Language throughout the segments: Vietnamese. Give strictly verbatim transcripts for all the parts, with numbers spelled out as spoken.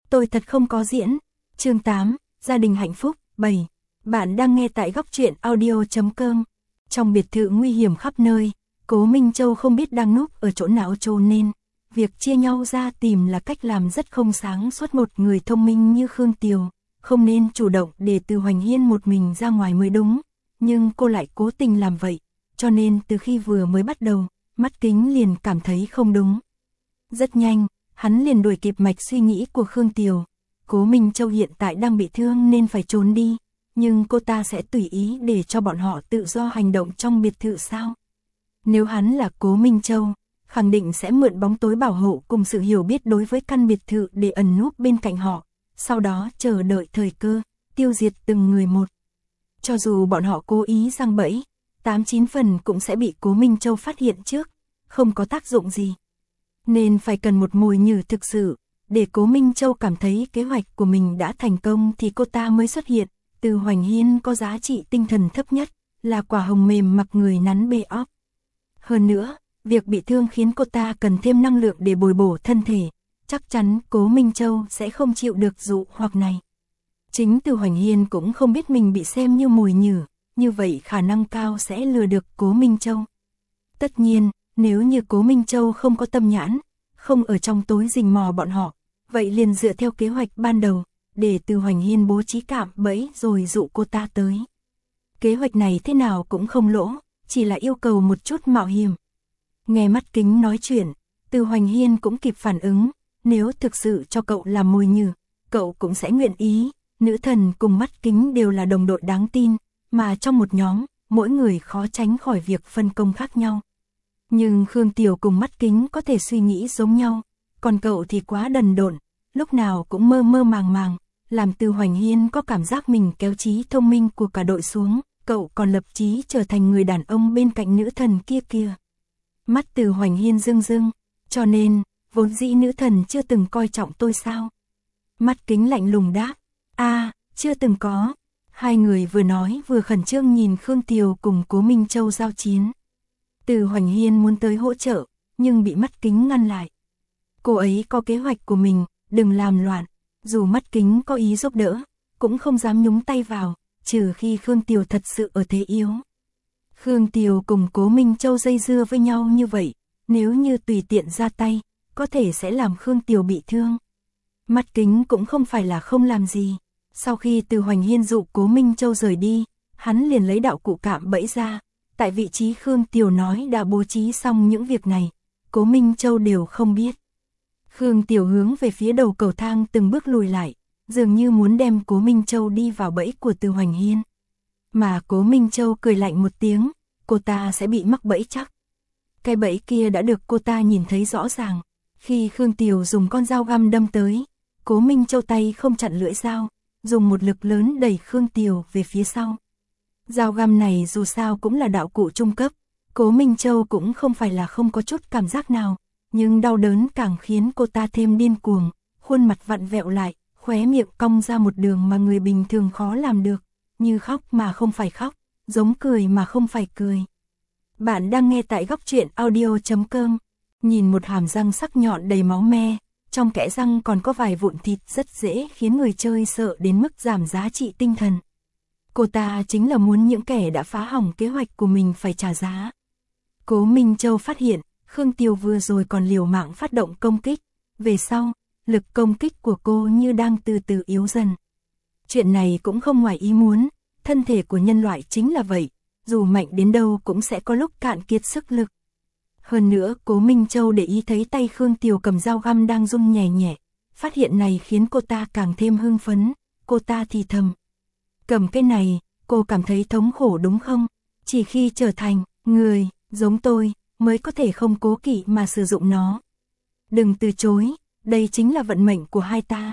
tôi thật không có diễn. Chương tám, gia đình hạnh phúc, bảy. Bạn đang nghe tại góc truyện audio chấm com. Trong biệt thự nguy hiểm khắp nơi, Cố Minh Châu không biết đang núp ở chỗ nào cho nên việc chia nhau ra tìm là cách làm rất không sáng suốt. Một người thông minh như Khương Tiều không nên chủ động để Từ Hoành Hiên một mình ra ngoài mới đúng, nhưng cô lại cố tình làm vậy, cho nên từ khi vừa mới bắt đầu, Mắt Kính liền cảm thấy không đúng. Rất nhanh, hắn liền đuổi kịp mạch suy nghĩ của Khương Tiều. Cố Minh Châu hiện tại đang bị thương nên phải trốn đi, nhưng cô ta sẽ tùy ý để cho bọn họ tự do hành động trong biệt thự sao? Nếu hắn là Cố Minh Châu, khẳng định sẽ mượn bóng tối bảo hộ cùng sự hiểu biết đối với căn biệt thự để ẩn núp bên cạnh họ, sau đó chờ đợi thời cơ, tiêu diệt từng người một. Cho dù bọn họ cố ý giăng bẫy, tám chín phần cũng sẽ bị Cố Minh Châu phát hiện trước, không có tác dụng gì. Nên phải cần một mồi nhử thực sự, để Cố Minh Châu cảm thấy kế hoạch của mình đã thành công thì cô ta mới xuất hiện. Từ Hoành Hiên có giá trị tinh thần thấp nhất, là quả hồng mềm mặc người nắn bê óc. Hơn nữa, việc bị thương khiến cô ta cần thêm năng lượng để bồi bổ thân thể, chắc chắn Cố Minh Châu sẽ không chịu được dụ hoặc này. Chính Từ Hoành Hiên cũng không biết mình bị xem như mồi nhử, như vậy khả năng cao sẽ lừa được Cố Minh Châu. Tất nhiên, nếu như Cố Minh Châu không có tâm nhãn, không ở trong tối rình mò bọn họ, vậy liền dựa theo kế hoạch ban đầu, để Từ Hoành Hiên bố trí cạm bẫy rồi dụ cô ta tới. Kế hoạch này thế nào cũng không lỗ, chỉ là yêu cầu một chút mạo hiểm. Nghe Mắt Kính nói chuyện, Từ Hoành Hiên cũng kịp phản ứng, nếu thực sự cho cậu làm mồi nhử, cậu cũng sẽ nguyện ý. Nữ thần cùng Mắt Kính đều là đồng đội đáng tin, mà trong một nhóm, mỗi người khó tránh khỏi việc phân công khác nhau. Nhưng Khương Tiều cùng Mắt Kính có thể suy nghĩ giống nhau, còn cậu thì quá đần độn, lúc nào cũng mơ mơ màng màng, làm Từ Hoành Hiên có cảm giác mình kéo trí thông minh của cả đội xuống, cậu còn lập chí trở thành người đàn ông bên cạnh nữ thần kia kìa. Mắt Từ Hoành Hiên rưng rưng, cho nên, vốn dĩ nữ thần chưa từng coi trọng tôi sao? Mắt Kính lạnh lùng đáp, a à, chưa từng có. Hai người vừa nói vừa khẩn trương nhìn Khương Tiều cùng Cố Minh Châu giao chiến. Từ Hoành Hiên muốn tới hỗ trợ, nhưng bị Mắt Kính ngăn lại. Cô ấy có kế hoạch của mình, đừng làm loạn. Dù Mắt Kính có ý giúp đỡ, cũng không dám nhúng tay vào, trừ khi Khương Tiều thật sự ở thế yếu. Khương Tiều cùng Cố Minh Châu dây dưa với nhau như vậy, nếu như tùy tiện ra tay, có thể sẽ làm Khương Tiều bị thương. Mắt Kính cũng không phải là không làm gì. Sau khi Từ Hoành Hiên dụ Cố Minh Châu rời đi, hắn liền lấy đạo cụ cạm bẫy ra. Tại vị trí Khương Tiều nói đã bố trí xong những việc này, Cố Minh Châu đều không biết. Khương Tiều hướng về phía đầu cầu thang từng bước lùi lại, dường như muốn đem Cố Minh Châu đi vào bẫy của Từ Hoành Hiên. Mà Cố Minh Châu cười lạnh một tiếng, cô ta sẽ bị mắc bẫy chắc. Cái bẫy kia đã được cô ta nhìn thấy rõ ràng. Khi Khương Tiều dùng con dao găm đâm tới, Cố Minh Châu tay không chặn lưỡi dao, dùng một lực lớn đẩy Khương Tiều về phía sau. Dao găm này dù sao cũng là đạo cụ trung cấp, Cố Minh Châu cũng không phải là không có chút cảm giác nào, nhưng đau đớn càng khiến cô ta thêm điên cuồng, khuôn mặt vặn vẹo lại, khóe miệng cong ra một đường mà người bình thường khó làm được, như khóc mà không phải khóc, giống cười mà không phải cười. Bạn đang nghe tại góc truyện audio chấm com. Nhìn một hàm răng sắc nhọn đầy máu me, trong kẽ răng còn có vài vụn thịt rất dễ khiến người chơi sợ đến mức giảm giá trị tinh thần. Cô ta chính là muốn những kẻ đã phá hỏng kế hoạch của mình phải trả giá. Cố Minh Châu phát hiện, Khương Tiều vừa rồi còn liều mạng phát động công kích, về sau, lực công kích của cô như đang từ từ yếu dần. Chuyện này cũng không ngoài ý muốn, thân thể của nhân loại chính là vậy, dù mạnh đến đâu cũng sẽ có lúc cạn kiệt sức lực. Hơn nữa, Cố Minh Châu để ý thấy tay Khương Tiều cầm dao găm đang run nhẹ nhẹ, phát hiện này khiến cô ta càng thêm hưng phấn, cô ta thì thầm. Cầm cái này, cô cảm thấy thống khổ đúng không? Chỉ khi trở thành người giống tôi, mới có thể không cố kỵ mà sử dụng nó. Đừng từ chối, đây chính là vận mệnh của hai ta.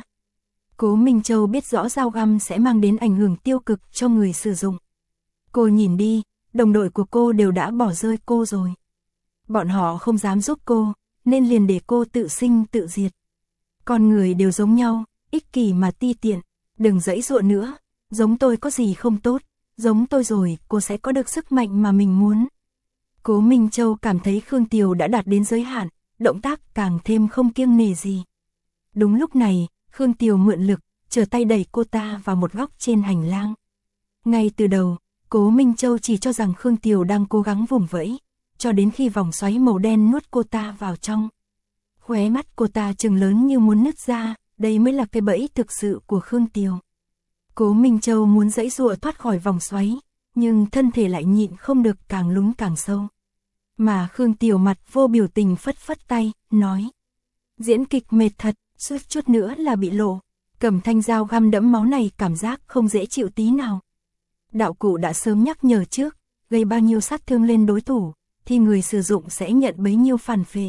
Cố Minh Châu biết rõ dao găm sẽ mang đến ảnh hưởng tiêu cực cho người sử dụng. Cô nhìn đi, đồng đội của cô đều đã bỏ rơi cô rồi. Bọn họ không dám giúp cô, nên liền để cô tự sinh tự diệt. Con người đều giống nhau, ích kỷ mà ti tiện, đừng giãy giụa nữa, giống tôi có gì không tốt, giống tôi rồi cô sẽ có được sức mạnh mà mình muốn. Cố Minh Châu cảm thấy Khương Tiều đã đạt đến giới hạn, động tác càng thêm không kiêng nể gì. Đúng lúc này, Khương Tiều mượn lực, trở tay đẩy cô ta vào một góc trên hành lang. Ngay từ đầu, Cố Minh Châu chỉ cho rằng Khương Tiều đang cố gắng vùng vẫy, cho đến khi vòng xoáy màu đen nuốt cô ta vào trong. Khóe mắt cô ta trừng lớn như muốn nứt ra, đây mới là cái bẫy thực sự của Khương Tiều. Cố Minh Châu muốn giãy giụa thoát khỏi vòng xoáy, nhưng thân thể lại nhịn không được, càng lún càng sâu. Mà Khương Tiều mặt vô biểu tình phất phất tay, nói: diễn kịch mệt thật, suýt chút nữa là bị lộ. Cầm thanh dao găm đẫm máu này cảm giác không dễ chịu tí nào. Đạo cụ đã sớm nhắc nhở trước, gây bao nhiêu sát thương lên đối thủ, thì người sử dụng sẽ nhận bấy nhiêu phản phệ.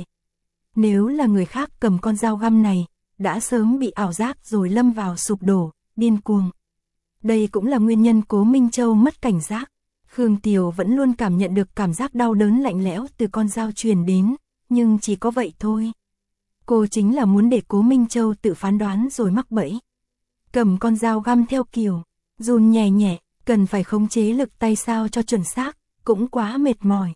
Nếu là người khác cầm con dao găm này, đã sớm bị ảo giác rồi lâm vào sụp đổ, điên cuồng. Đây cũng là nguyên nhân Cố Minh Châu mất cảnh giác. Khương Tiều vẫn luôn cảm nhận được cảm giác đau đớn lạnh lẽo từ con dao truyền đến, nhưng chỉ có vậy thôi. Cô chính là muốn để Cố Minh Châu tự phán đoán rồi mắc bẫy. Cầm con dao găm theo kiểu run nhẹ nhẹ, cần phải khống chế lực tay sao cho chuẩn xác, cũng quá mệt mỏi.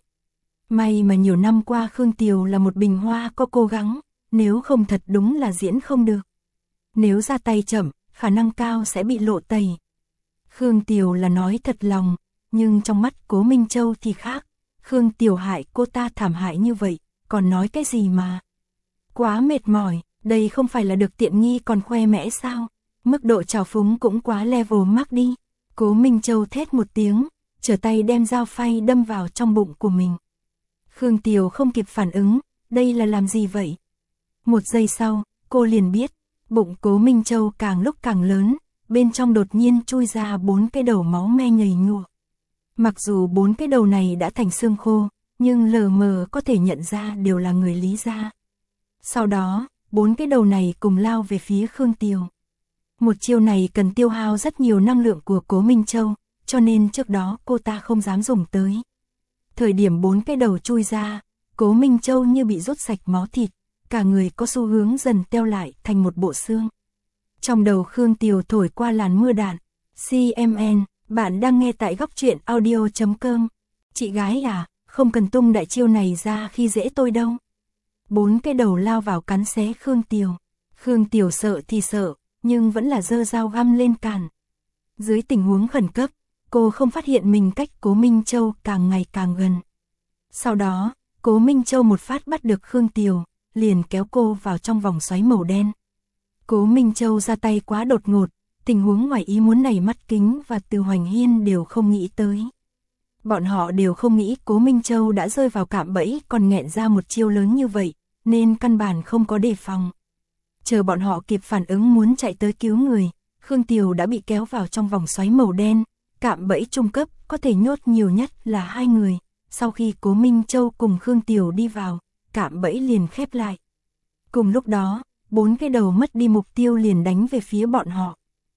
May mà nhiều năm qua Khương Tiều là một bình hoa có cố gắng, nếu không thật đúng là diễn không được. Nếu ra tay chậm, khả năng cao sẽ bị lộ tẩy. Khương Tiều là nói thật lòng, nhưng trong mắt Cố Minh Châu thì khác. Khương Tiều hại cô ta thảm hại như vậy, còn nói cái gì mà. Quá mệt mỏi, đây không phải là được tiện nghi còn khoe mẽ sao? Mức độ trào phúng cũng quá level max đi. Cố Minh Châu thét một tiếng, trở tay đem dao phay đâm vào trong bụng của mình. Khương Tiều không kịp phản ứng, đây là làm gì vậy? Một giây sau, cô liền biết, bụng Cố Minh Châu càng lúc càng lớn, bên trong đột nhiên chui ra bốn cái đầu máu me nhầy nhụa. Mặc dù bốn cái đầu này đã thành xương khô, nhưng lờ mờ có thể nhận ra đều là người Lý gia. Sau đó, bốn cái đầu này cùng lao về phía Khương Tiều. Một chiêu này cần tiêu hao rất nhiều năng lượng của Cố Minh Châu, cho nên trước đó cô ta không dám dùng tới. Thời điểm bốn cái đầu chui ra, Cố Minh Châu như bị rút sạch máu thịt, cả người có xu hướng dần teo lại thành một bộ xương. Trong đầu Khương Tiều thổi qua làn mưa đạn. xê em en, bạn đang nghe tại góc truyện audio chấm com. Chị gái à, không cần tung đại chiêu này ra khi dễ tôi đâu. Bốn cái đầu lao vào cắn xé Khương Tiều. Khương Tiều sợ thì sợ, nhưng vẫn là giơ dao găm lên cản. Dưới tình huống khẩn cấp, cô không phát hiện mình cách Cố Minh Châu càng ngày càng gần. Sau đó, Cố Minh Châu một phát bắt được Khương Tiều, liền kéo cô vào trong vòng xoáy màu đen. Cố Minh Châu ra tay quá đột ngột, tình huống ngoài ý muốn này Mắt Kính và Từ Hoành Hiên đều không nghĩ tới. Bọn họ đều không nghĩ Cố Minh Châu đã rơi vào cạm bẫy còn nghẹn ra một chiêu lớn như vậy, nên căn bản không có đề phòng. Chờ bọn họ kịp phản ứng muốn chạy tới cứu người, Khương Tiều đã bị kéo vào trong vòng xoáy màu đen. Cạm bẫy trung cấp có thể nhốt nhiều nhất là hai người. Sau khi Cố Minh Châu cùng Khương Tiều đi vào, cạm bẫy liền khép lại. Cùng lúc đó, bốn cái đầu mất đi mục tiêu liền đánh về phía bọn họ.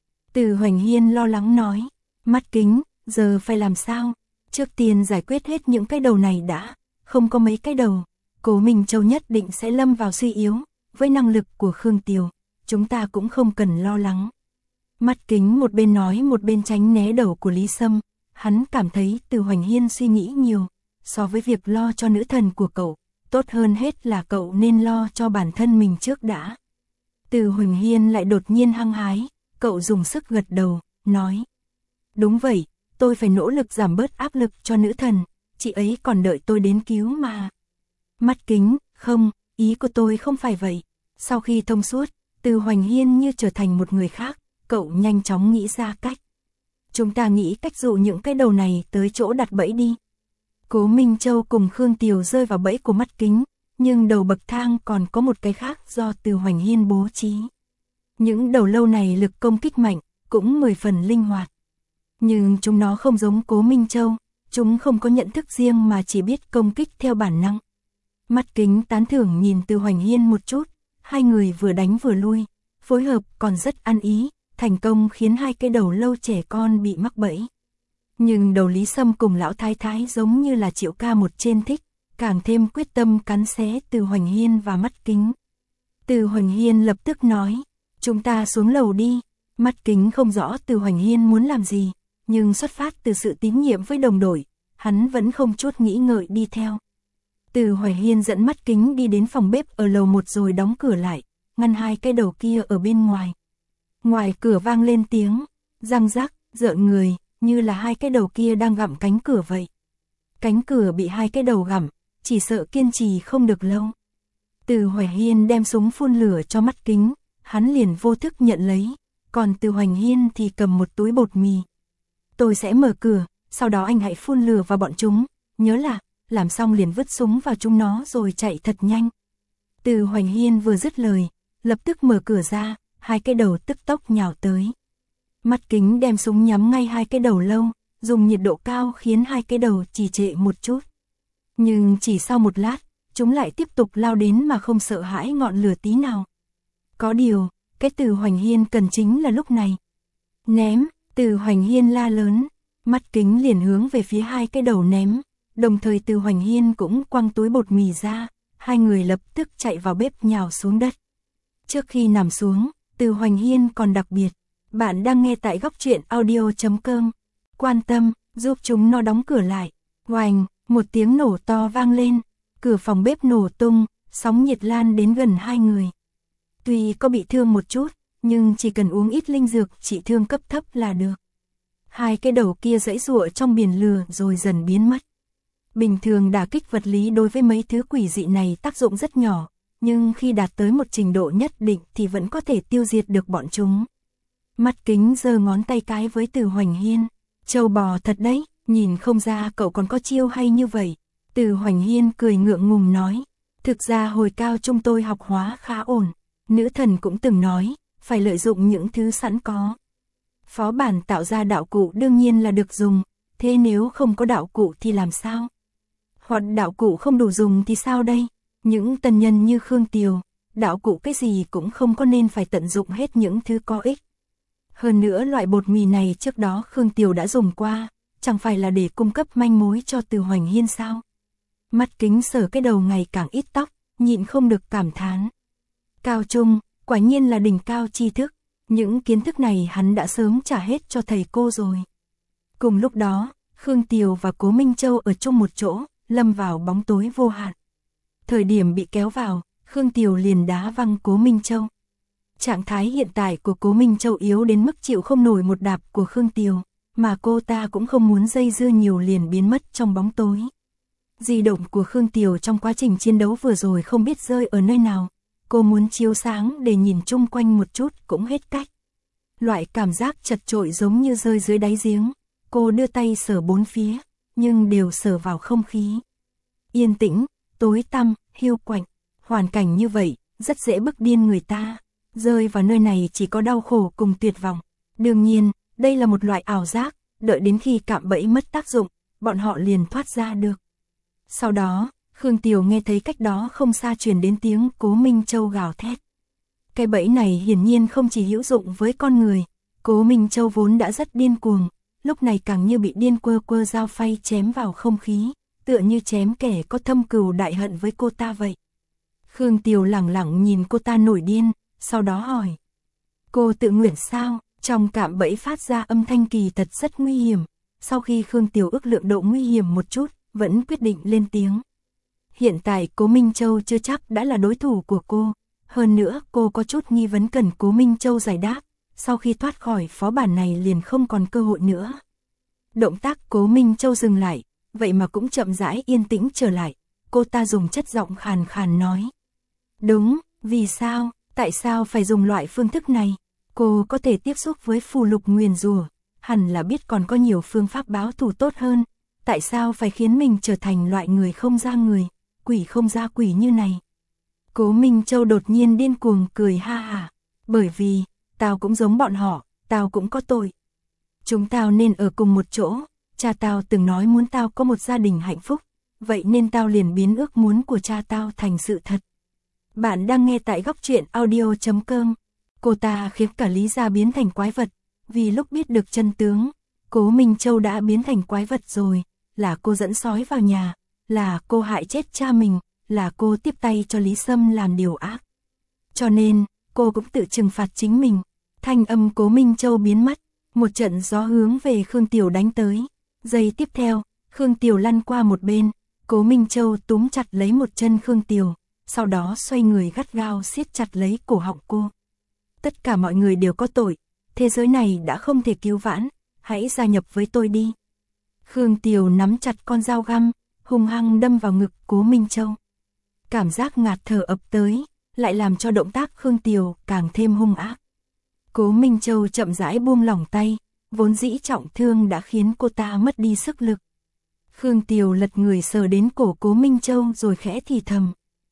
Từ Hoành Hiên lo lắng nói, Mắt Kính, giờ phải làm sao? Trước tiên giải quyết hết những cái đầu này đã, không có mấy cái đầu, Cố Minh Châu nhất định sẽ lâm vào suy yếu. Với năng lực của Khương Tiều, chúng ta cũng không cần lo lắng. Mắt Kính một bên nói một bên tránh né đầu của Lý Sâm, hắn cảm thấy Từ Hoành Hiên suy nghĩ nhiều, so với việc lo cho nữ thần của cậu, tốt hơn hết là cậu nên lo cho bản thân mình trước đã. Từ Hoành Hiên lại đột nhiên hăng hái, cậu dùng sức gật đầu, nói. Đúng vậy, tôi phải nỗ lực giảm bớt áp lực cho nữ thần, chị ấy còn đợi tôi đến cứu mà. Mắt Kính, không, ý của tôi không phải vậy. Sau khi thông suốt, Từ Hoành Hiên như trở thành một người khác, cậu nhanh chóng nghĩ ra cách. Chúng ta nghĩ cách dụ những cái đầu này tới chỗ đặt bẫy đi. Cố Minh Châu cùng Khương Tiều rơi vào bẫy của Mắt Kính, nhưng đầu bậc thang còn có một cái khác do Từ Hoành Hiên bố trí. Những đầu lâu này lực công kích mạnh, cũng mười phần linh hoạt. Nhưng chúng nó không giống Cố Minh Châu, chúng không có nhận thức riêng mà chỉ biết công kích theo bản năng. Mắt Kính tán thưởng nhìn Từ Hoành Hiên một chút, hai người vừa đánh vừa lui, phối hợp còn rất ăn ý, thành công khiến hai cái đầu lâu trẻ con bị mắc bẫy. Nhưng đầu Lý Sâm cùng lão thái thái giống như là Triệu Ca một trên thích, càng thêm quyết tâm cắn xé Từ Hoành Hiên và Mắt Kính. Từ Hoành Hiên lập tức nói, chúng ta xuống lầu đi. Mắt Kính không rõ Từ Hoành Hiên muốn làm gì, nhưng xuất phát từ sự tín nhiệm với đồng đội, hắn vẫn không chút nghĩ ngợi đi theo. Từ Hoành Hiên dẫn Mắt Kính đi đến phòng bếp ở lầu một rồi đóng cửa lại, ngăn hai cái đầu kia ở bên ngoài, Ngoài cửa vang lên tiếng, răng rắc, rợn người, như là hai cái đầu kia đang gặm cánh cửa vậy. Cánh cửa bị hai cái đầu gặm, chỉ sợ kiên trì không được lâu. Từ Hoành Hiên đem súng phun lửa cho Mắt Kính, hắn liền vô thức nhận lấy, còn Từ Hoành Hiên thì cầm một túi bột mì. Tôi sẽ mở cửa, sau đó anh hãy phun lửa vào bọn chúng, nhớ là, làm xong liền vứt súng vào chúng nó rồi chạy thật nhanh. Từ Hoành Hiên vừa dứt lời, lập tức mở cửa ra, hai cái đầu tức tốc nhào tới. Mắt Kính đem súng nhắm ngay hai cái đầu lâu, dùng nhiệt độ cao khiến hai cái đầu trì trệ một chút. Nhưng chỉ sau một lát, chúng lại tiếp tục lao đến mà không sợ hãi ngọn lửa tí nào. Có điều, cái Từ Hoành Hiên cần chính là lúc này. Ném, Từ Hoành Hiên la lớn, Mắt Kính liền hướng về phía hai cái đầu ném, đồng thời Từ Hoành Hiên cũng quăng túi bột mì ra, hai người lập tức chạy vào bếp nhào xuống đất. Trước khi nằm xuống, Từ Hoành Hiên còn đặc biệt, bạn đang nghe tại góc truyện audio chấm com, quan tâm, giúp chúng nó đóng cửa lại. Oành, một tiếng nổ to vang lên, cửa phòng bếp nổ tung, sóng nhiệt lan đến gần hai người. Tuy có bị thương một chút, nhưng chỉ cần uống ít linh dược trị thương cấp thấp là được. Hai cái đầu kia giãy giụa trong biển lửa rồi dần biến mất. Bình thường đả kích vật lý đối với mấy thứ quỷ dị này tác dụng rất nhỏ, nhưng khi đạt tới một trình độ nhất định thì vẫn có thể tiêu diệt được bọn chúng. Mắt Kính giơ ngón tay cái với Từ Hoành Hiên, trâu bò thật đấy, nhìn không ra cậu còn có chiêu hay như vậy. Từ Hoành Hiên cười ngượng ngùng nói, thực ra hồi cao trung tôi học hóa khá ổn, nữ thần cũng từng nói, phải lợi dụng những thứ sẵn có. Phó bản tạo ra đạo cụ đương nhiên là được dùng, thế nếu không có đạo cụ thì làm sao? Hoặc đạo cụ không đủ dùng thì sao đây? Những tân nhân như Khương Tiều, đạo cụ cái gì cũng không có nên phải tận dụng hết những thứ có ích. Hơn nữa loại bột mì này trước đó Khương Tiều đã dùng qua, chẳng phải là để cung cấp manh mối cho Từ Hoành Hiên sao? Mắt Kính sờ cái đầu ngày càng ít tóc, nhịn không được cảm thán. Cao trung, quả nhiên là đỉnh cao tri thức, những kiến thức này hắn đã sớm trả hết cho thầy cô rồi. Cùng lúc đó, Khương Tiều và Cố Minh Châu ở chung một chỗ, lâm vào bóng tối vô hạn. Thời điểm bị kéo vào, Khương Tiều liền đá văng Cố Minh Châu. Trạng thái hiện tại của Cố Minh Châu yếu đến mức chịu không nổi một đạp của Khương Tiều, mà cô ta cũng không muốn dây dưa nhiều liền biến mất trong bóng tối. Di động của Khương Tiều trong quá trình chiến đấu vừa rồi không biết rơi ở nơi nào, cô muốn chiếu sáng để nhìn chung quanh một chút cũng hết cách. Loại cảm giác chật chội giống như rơi dưới đáy giếng, cô đưa tay sờ bốn phía, nhưng đều sờ vào không khí. Yên tĩnh, tối tăm, hiu quạnh, hoàn cảnh như vậy, rất dễ bức điên người ta. Rơi vào nơi này chỉ có đau khổ cùng tuyệt vọng. Đương nhiên, đây là một loại ảo giác, đợi đến khi cạm bẫy mất tác dụng, bọn họ liền thoát ra được. Sau đó, Khương Tiều nghe thấy cách đó không xa truyền đến tiếng Cố Minh Châu gào thét. Cái bẫy này hiển nhiên không chỉ hữu dụng với con người, Cố Minh Châu vốn đã rất điên cuồng, lúc này càng như bị điên quơ quơ dao phay chém vào không khí, tựa như chém kẻ có thâm cừu đại hận với cô ta vậy. Khương Tiều lẳng lặng nhìn cô ta nổi điên, sau đó hỏi. Cô tự nguyện sao? Trong cạm bẫy phát ra âm thanh kỳ thật rất nguy hiểm. Sau khi Khương Tiều ước lượng độ nguy hiểm một chút, vẫn quyết định lên tiếng. Hiện tại Cố Minh Châu chưa chắc đã là đối thủ của cô. Hơn nữa cô có chút nghi vấn cần Cố Minh Châu giải đáp. Sau khi thoát khỏi phó bản này liền không còn cơ hội nữa. Động tác Cố Minh Châu dừng lại, vậy mà cũng chậm rãi yên tĩnh trở lại. Cô ta dùng chất giọng khàn khàn nói. Đúng, vì sao? Tại sao phải dùng loại phương thức này? Cô có thể tiếp xúc với phù lục nguyền rủa, hẳn là biết còn có nhiều phương pháp báo thù tốt hơn. Tại sao phải khiến mình trở thành loại người không ra người, quỷ không ra quỷ như này? Cố Minh Châu đột nhiên điên cuồng cười ha hả. Bởi vì, tao cũng giống bọn họ, tao cũng có tội. Chúng tao nên ở cùng một chỗ, cha tao từng nói muốn tao có một gia đình hạnh phúc, vậy nên tao liền biến ước muốn của cha tao thành sự thật. Bạn đang nghe tại góc truyện audio chấm com. Cô ta khiến cả Lý Gia biến thành quái vật, vì lúc biết được chân tướng, Cố Minh Châu đã biến thành quái vật rồi, là cô dẫn sói vào nhà, là cô hại chết cha mình, là cô tiếp tay cho Lý Sâm làm điều ác. Cho nên, cô cũng tự trừng phạt chính mình. Thanh âm Cố Minh Châu biến mất, một trận gió hướng về Khương Tiều đánh tới. Giây tiếp theo, Khương Tiều lăn qua một bên, Cố Minh Châu túm chặt lấy một chân Khương Tiều, sau đó xoay người gắt gao siết chặt lấy cổ họng cô. tất cả mọi người đều có tội, thế giới này đã không thể cứu vãn, hãy gia nhập với tôi đi. Khương Tiều nắm chặt con dao găm, hung hăng đâm vào ngực Cố Minh Châu. Cảm giác ngạt thở ập tới, lại làm cho động tác Khương Tiều càng thêm hung ác. Cố Minh Châu chậm rãi buông lỏng tay, vốn dĩ trọng thương đã khiến cô ta mất đi sức lực. Khương Tiều lật người sờ đến cổ Cố Minh Châu rồi khẽ thì thầm.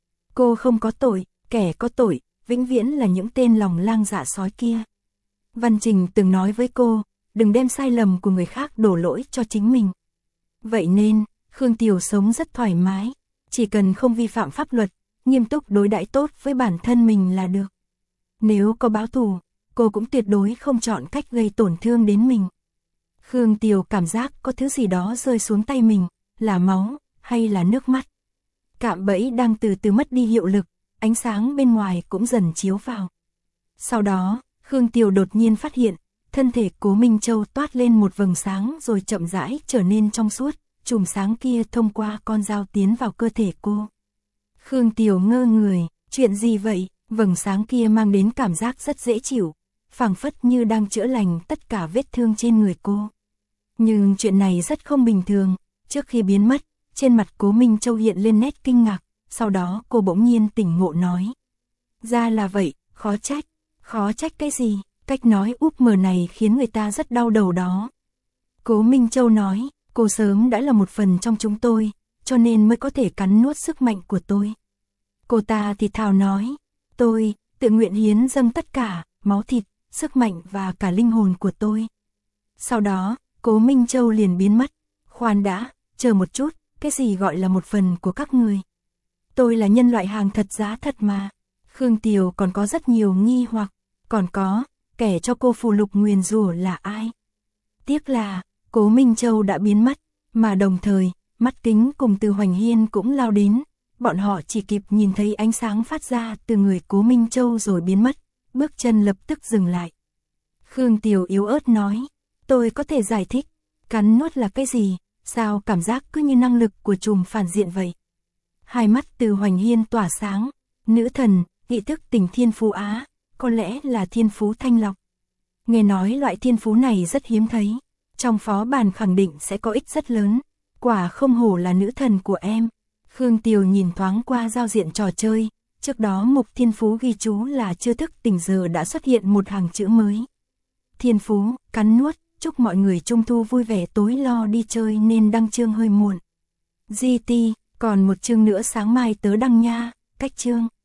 Cô không có tội, kẻ có tội, vĩnh viễn là những tên lòng lang dạ sói kia. Văn Trình từng nói với cô, đừng đem sai lầm của người khác đổ lỗi cho chính mình. Vậy nên, Khương Tiều sống rất thoải mái, chỉ cần không vi phạm pháp luật, nghiêm túc đối đãi tốt với bản thân mình là được. Nếu có báo thù, cô cũng tuyệt đối không chọn cách gây tổn thương đến mình. Khương Tiều cảm giác có thứ gì đó rơi xuống tay mình, là máu, hay là nước mắt. Cạm bẫy đang từ từ mất đi hiệu lực, ánh sáng bên ngoài cũng dần chiếu vào. Sau đó, Khương Tiều đột nhiên phát hiện, thân thể Cố Minh Châu toát lên một vầng sáng rồi chậm rãi trở nên trong suốt, chùm sáng kia thông qua con dao tiến vào cơ thể cô. Khương Tiều ngơ người, chuyện gì vậy? Vầng sáng kia mang đến cảm giác rất dễ chịu, phảng phất như đang chữa lành tất cả vết thương trên người cô. Nhưng chuyện này rất không bình thường, trước khi biến mất, trên mặt Cố Minh Châu hiện lên nét kinh ngạc, sau đó cô bỗng nhiên tỉnh ngộ nói. Ra là vậy, khó trách, khó trách cái gì, cách nói úp mờ này khiến người ta rất đau đầu đó. Cố Minh Châu nói, cô sớm đã là một phần trong chúng tôi, cho nên mới có thể cắn nuốt sức mạnh của tôi. Cô ta thì thào nói, tôi, tự nguyện hiến dâng tất cả, máu thịt, sức mạnh và cả linh hồn của tôi. Sau đó, Cố Minh Châu liền biến mất. Khoan đã, chờ một chút, cái gì gọi là một phần của các người? Tôi là nhân loại hàng thật giá thật mà. Khương Tiều còn có rất nhiều nghi hoặc, còn có, kẻ cho cô phù lục nguyền rủa là ai? Tiếc là, Cố Minh Châu đã biến mất, mà đồng thời, Mắt Kính cùng Từ Hoành Hiên cũng lao đến. Bọn họ chỉ kịp nhìn thấy ánh sáng phát ra từ người Cố Minh Châu rồi biến mất, bước chân lập tức dừng lại. Khương Tiều yếu ớt nói, tôi có thể giải thích, cắn nuốt là cái gì, sao cảm giác cứ như năng lực của chùm phản diện vậy. Hai mắt Từ Hoành Hiên tỏa sáng, nữ thần, nghị thức tỉnh thiên phú Á, có lẽ là thiên phú thanh lọc. Nghe nói loại thiên phú này rất hiếm thấy, trong phó bản khẳng định sẽ có ích rất lớn, quả không hổ là nữ thần của em. Khương Tiều nhìn thoáng qua giao diện trò chơi, trước đó mục thiên phú ghi chú là chưa thức tỉnh giờ đã xuất hiện một hàng chữ mới. Thiên phú, cắn nuốt, chúc mọi người trung thu vui vẻ tối lo đi chơi nên đăng chương hơi muộn. giê tê, còn một chương nữa sáng mai tớ đăng nha, cách chương.